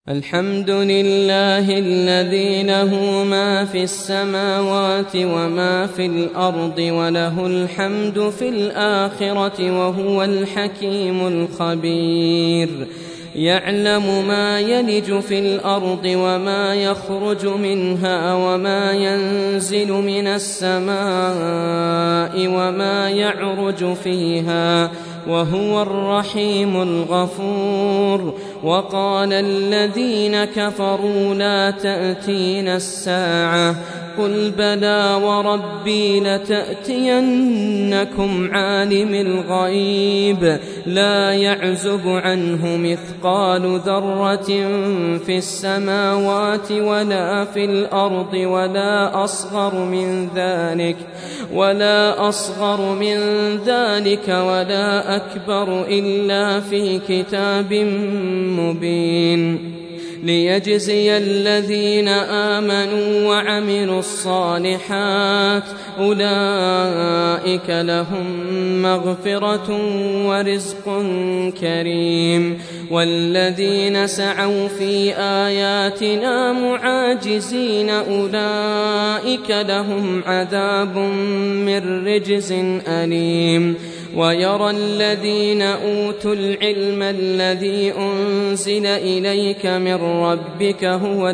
الحمد لله الذي له ما في السماوات وما في الأرض وله الحمد في الآخرة وهو الحكيم الخبير. يعلم ما يلج في الأرض وما يخرج منها وما ينزل من السماء وما يعرج فيها وهو الرحيم الغفور. وقال الذين كفروا لا تأتينا الساعة قل بلى وربي لتأتينكم عالم الغيب لا يعزب عنه مثقال ذرة في السماوات ولا في الأرض ولا أصغر من ذلك ولا أكبر إلا في كتاب مبين. ليجزي الذين آمنوا وعملوا الصالحات أولئك لهم مغفرة ورزق كريم. والذين سعوا في آياتنا معاجزين أولئك لهم عذاب من رجز أليم. ويرى الذين أوتوا العلم الذي أنزل إليك من ربك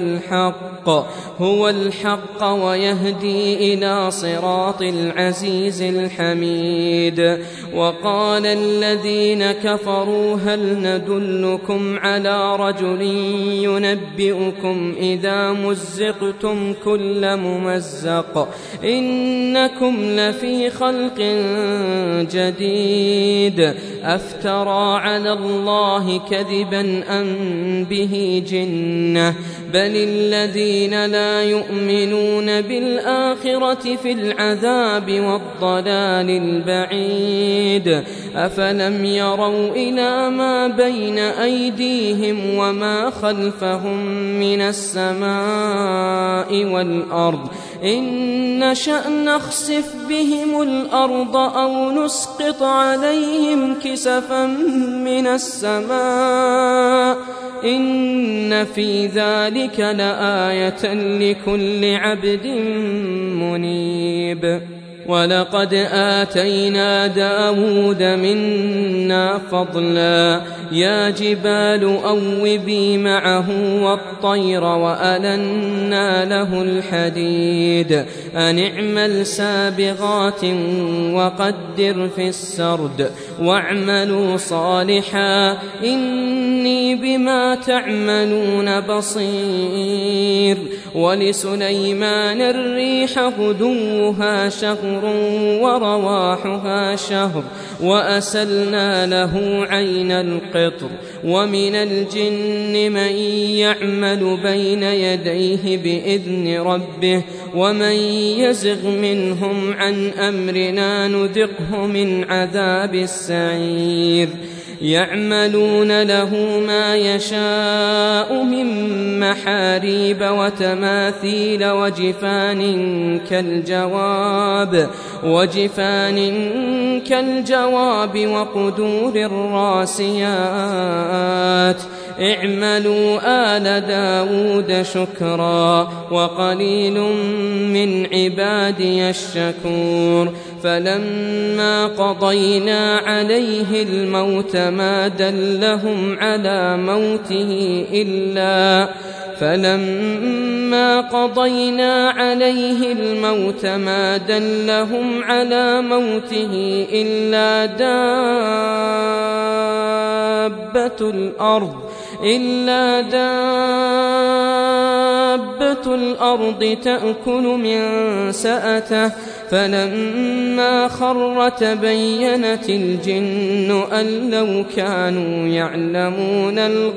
هو الحق ويهدي إلى صراط العزيز الحميد. وقال الذين كفروا هل ندلكم على رجل ينبئكم إذا مزقتم كل ممزق إنكم لفي خلق جديد أفترى على الله كذبا أم به جنة بل الذين لا يؤمنون بالآخرة في العذاب والضلال البعيد. أفلم يروا إلى ما بين أيديهم وما خلفهم من السماء والأرض إن نشأ نخسف بهم الأرض أو نسقط عليهم كسفا من السماء إن في ذلك لآية لكل عبد منيب. ولقد آتينا داود منا فضلا يا جبال أوبي معه والطير وألنا له الحديد أن اعمل سابغات وقدر في السرد واعملوا صالحا إني بما تعملون بصير. ولسليمان الريح غدوها شهر ورواحها شهر وأسلنا له عين القطر. ومن الجن من يعمل بين يديه بإذن ربه ومن يزغ منهم عن أمرنا نذقه من عذاب السعير. يعملون له ما يشاء من محاريب وتماثيل وجفان كالجواب وقدور الراسيات. اعملوا آل داود شكرا وقليل من عبادي الشكور. فلما قضينا عليه الموت ما دلهم على موته إلا دابة الأرض تأكل من سأته. فلما خر تبينت الجن أن لو كانوا يعلمون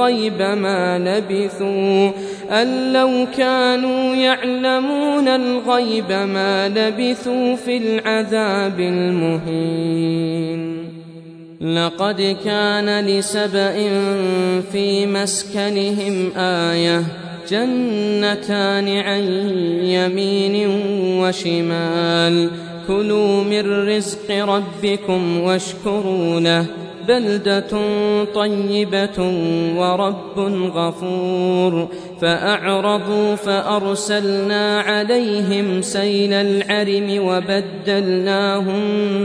الغيب ما لبثوا في العذاب المهين. لقد كان لسبإ في مسكنهم آية جنتان عن يمين وشمال كلوا من رزق ربكم واشكروا له بلدة طيبة ورب غفور فأعرضوا فأرسلنا عليهم سيل العرم وبدلناهم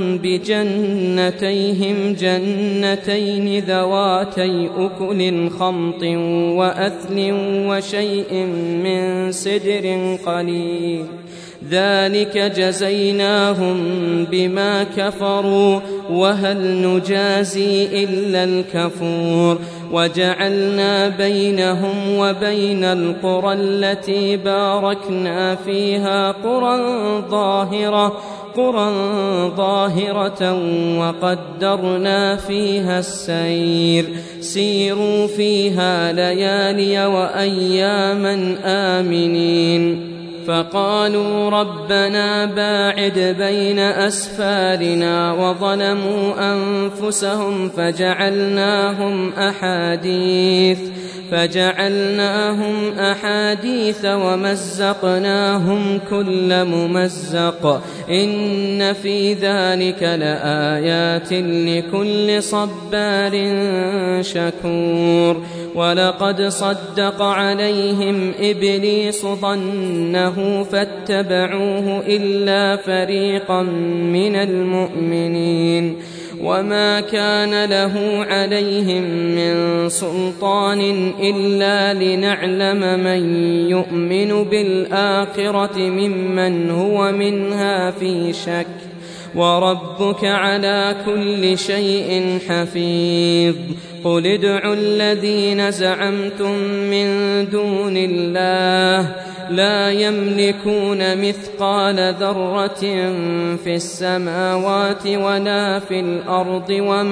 بجنتيهم جنتين ذواتي أكل خمط وأثل وشيء من سدر قليل ذلك جزيناهم بما كفروا وهل نجازي إلا الكفور وجعلنا بينهم وبين القرى التي باركنا فيها قرى ظاهرة وقدرنا فيها السير سيروا فيها ليالي وأياما آمنين فقالوا ربنا باعد بين أسفارنا وظلموا أنفسهم فجعلناهم أحاديث ومزقناهم كل ممزق إن في ذلك لآيات لكل صبار شكور ولقد صدق عليهم إبليس ظنه فاتبعوه إلا فريقا من المؤمنين وما كان له عليهم من سلطان إلا لنعلم من يؤمن بالآخرة ممن هو منها في شك وربك على كل شيء حفيظ قل ادعوا الذين زعمتم من دون الله لا يملكون مثقال ذرة في السماوات ولا في الأرض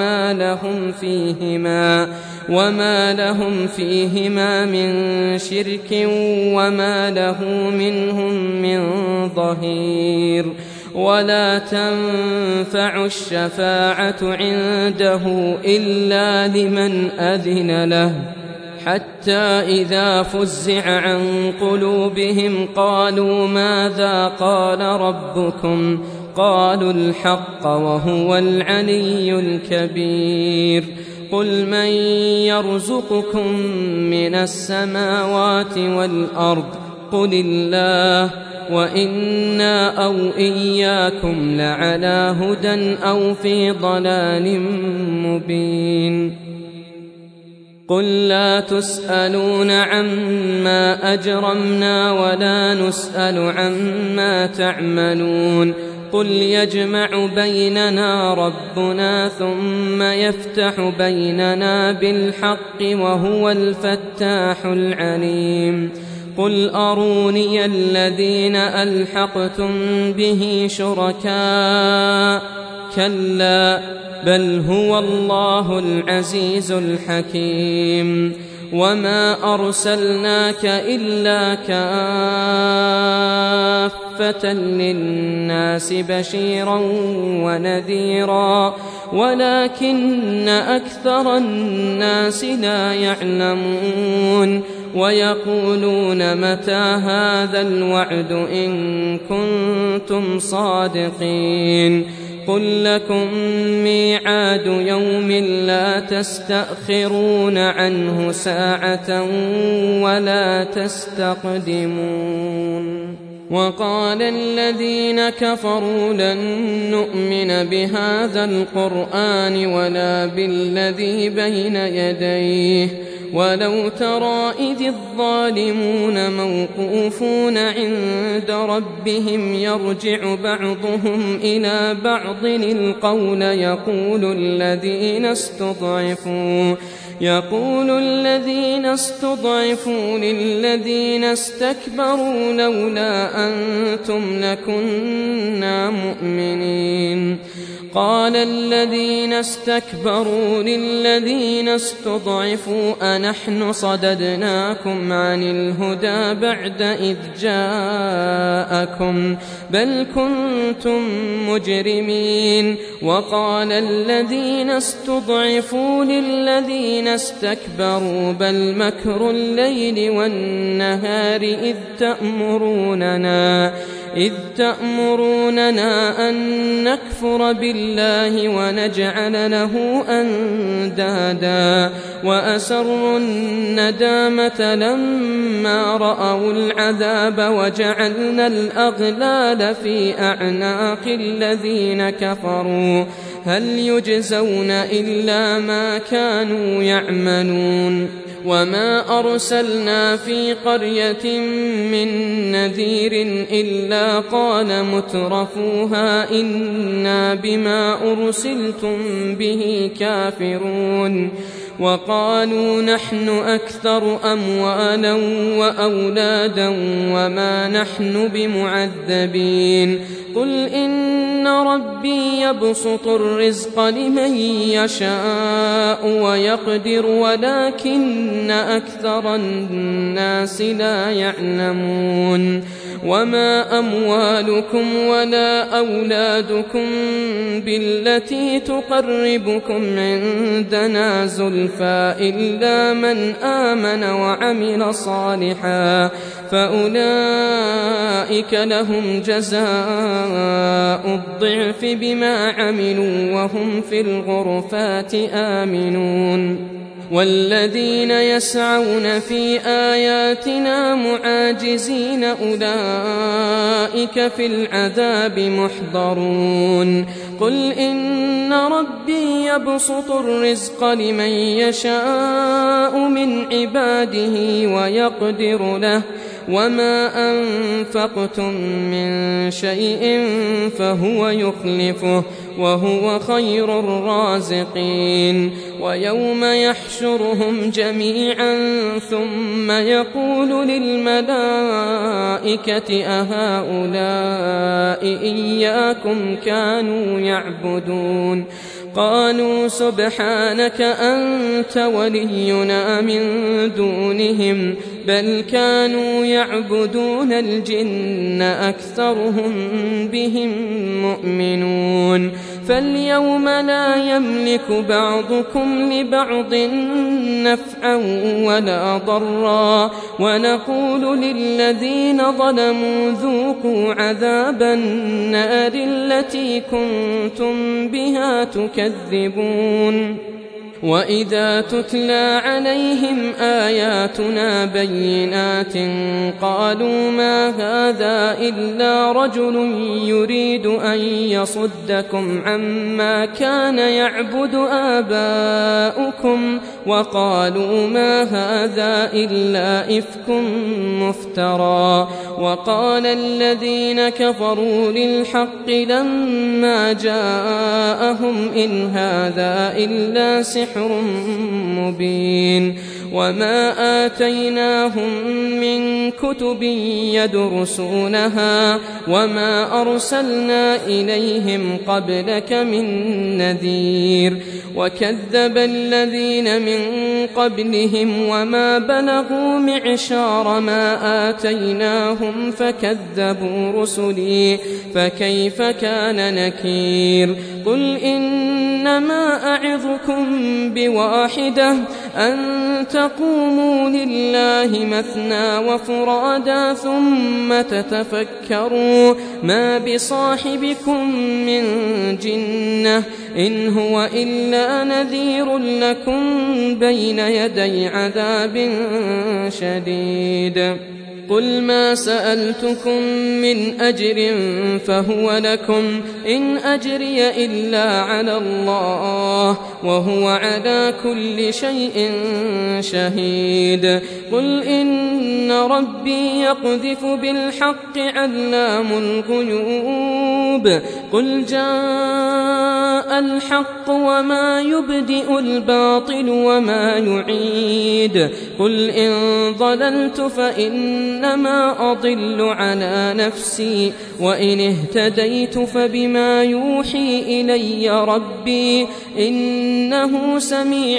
وما لهم فيهما من شرك وما له منهم من ظهير ولا تنفع الشفاعة عنده إلا لمن أذن له حتى إذا فزع عن قلوبهم قالوا ماذا قال ربكم قالوا الحق وهو العلي الكبير قل من يرزقكم من السماوات والأرض قل الله وإنا أو إياكم لعلى هدى أو في ضلال مبين قل لا تسألون عما أجرمنا ولا نسأل عما تعملون قل يجمع بيننا ربنا ثم يفتح بيننا بالحق وهو الفتاح العليم قل أروني الذين ألحقتم به شركاء كلا بل هو الله العزيز الحكيم وما أرسلناك إلا كافة للناس بشيرا ونذيرا ولكن أكثر الناس لا يعلمون ويقولون متى هذا الوعد إن كنتم صادقين قل لكم ميعاد يوم لا تستأخرون عنه ساعة ولا تستقدمون وقال الذين كفروا لن نؤمن بهذا القرآن ولا بالذي بين يديه ولو ترى إذ الظالمون موقوفون عند ربهم يرجع بعضهم إلى بعض القول يقول الذين استضعفوا للذين استكبروا لولا أنتم لكنا مؤمنين قال الذين استكبروا للذين استضعفوا أنحن صددناكم عن الهدى بعد إذ جاءكم بل كنتم مجرمين وقال الذين استضعفوا للذين استكبروا بل مكر الليل والنهار إذ إذ تأمروننا أن نكفر بالله ونجعل له أندادا وأسروا الندامة لما رأوا العذاب وجعلنا الأغلال في أعناق الذين كفروا هل يجزون إلا ما كانوا يعملون وما أرسلنا في قرية من نذير إلا قال مترفوها إنا بما أرسلتم به كافرون وقالوا نحن أكثر أموالا وأولادا وما نحن بمعذبين قل إن ربي يبسط الرزق لمن يشاء ويقدر ولكن أكثر الناس لا يعلمون وما أموالكم ولا أولادكم بالتي تقربكم عندنا زلفى إلا من آمن وعمل صالحا فأولئك لهم جزاء الضعف بما عملوا وهم في الغرفات آمنون والذين يسعون في آياتنا معاجزين أولئك في العذاب محضرون قل إن ربي يبسط الرزق لمن يشاء من عباده ويقدر له وما أنفقتم من شيء فهو يخلفه وهو خير الرازقين ويوم يحشرهم جميعا ثم يقول للملائكة أهؤلاء إياكم كانوا يعبدون قالوا سبحانك أنت ولينا من دونهم بل كانوا يعبدون الجن أكثرهم بهم مؤمنون فاليوم لا يملك بعضكم لبعض نفعا ولا ضرا ونقول للذين ظلموا ذوقوا عذاب النار التي كنتم بها تكذبون وإذا تتلى عليهم آياتنا بينات قالوا ما هذا إلا رجل يريد أن يصدكم عما كان يعبد آباؤكم وقالوا ما هذا إلا إفك مفترى وقال الذين كفروا للحق لما جاءهم إن هذا إلا سحر مبين وما آتيناهم من كتب يدرسونها وما أرسلنا إليهم قبلك من نذير وكذب الذين من قبلهم وما بلغوا معشار ما آتيناهم فكذبوا رسلي فكيف كان نكير قل إنما أعظكم بواحدة أن تقوموا لله مثنى وفرادا ثم تتفكروا ما بصاحبكم من جنة إن هو إلا نذير لكم بين يدي عذاب شديد قل ما سألتكم من أجر فهو لكم إن أجري إلا على الله وهو على كل شيء شهيد قل إن ربي يقذف بالحق علام الغيوب قل جاء الحق وما يبدئ الباطل وما يعيد قل إن ضللت فإنما أضل على نفسي وإن اهتديت فبما يوحي إلي ربي إنه سميع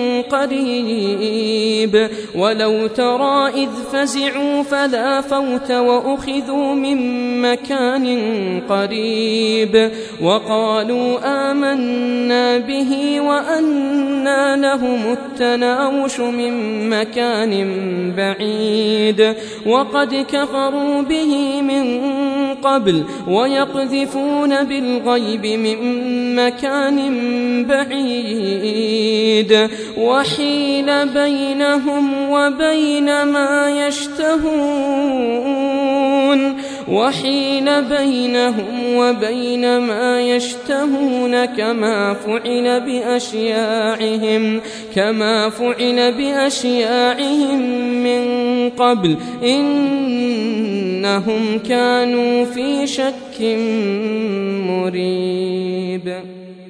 قريب ولو ترى إذ فزعوا فلا فوت وأخذوا من مكان قريب وقالوا آمنا به وأنى لهم التناوش من مكان بعيد وقد كفروا به من قبل ويقذفون بالغيب من مكان بعيد وحيل بينهم وبين ما يشتهون كما فعل بأشياعهم من قبل إنهم كانوا في شك مريب.